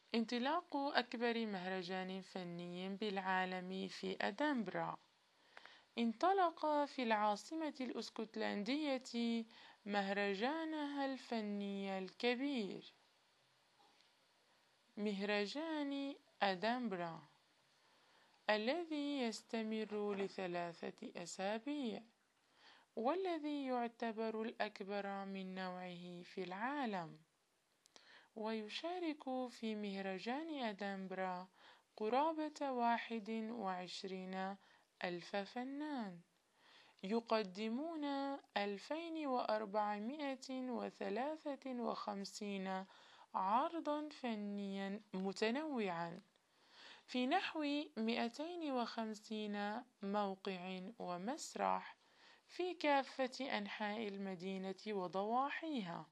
انطلاق أكبر مهرجان فني بالعالم في أدنبرا. انطلق في العاصمة الأسكتلندية مهرجانها الفني الكبير، مهرجان أدنبرا، الذي يستمر ل3 أسابيع، والذي يعتبر الأكبر من نوعه في العالم. ويشارك في مهرجان أدنبرا قرابة 21,000 فنان، يقدمون 2453 عرضا فنيا متنوعا في نحو 250 موقع ومسرح في كافة أنحاء المدينة وضواحيها.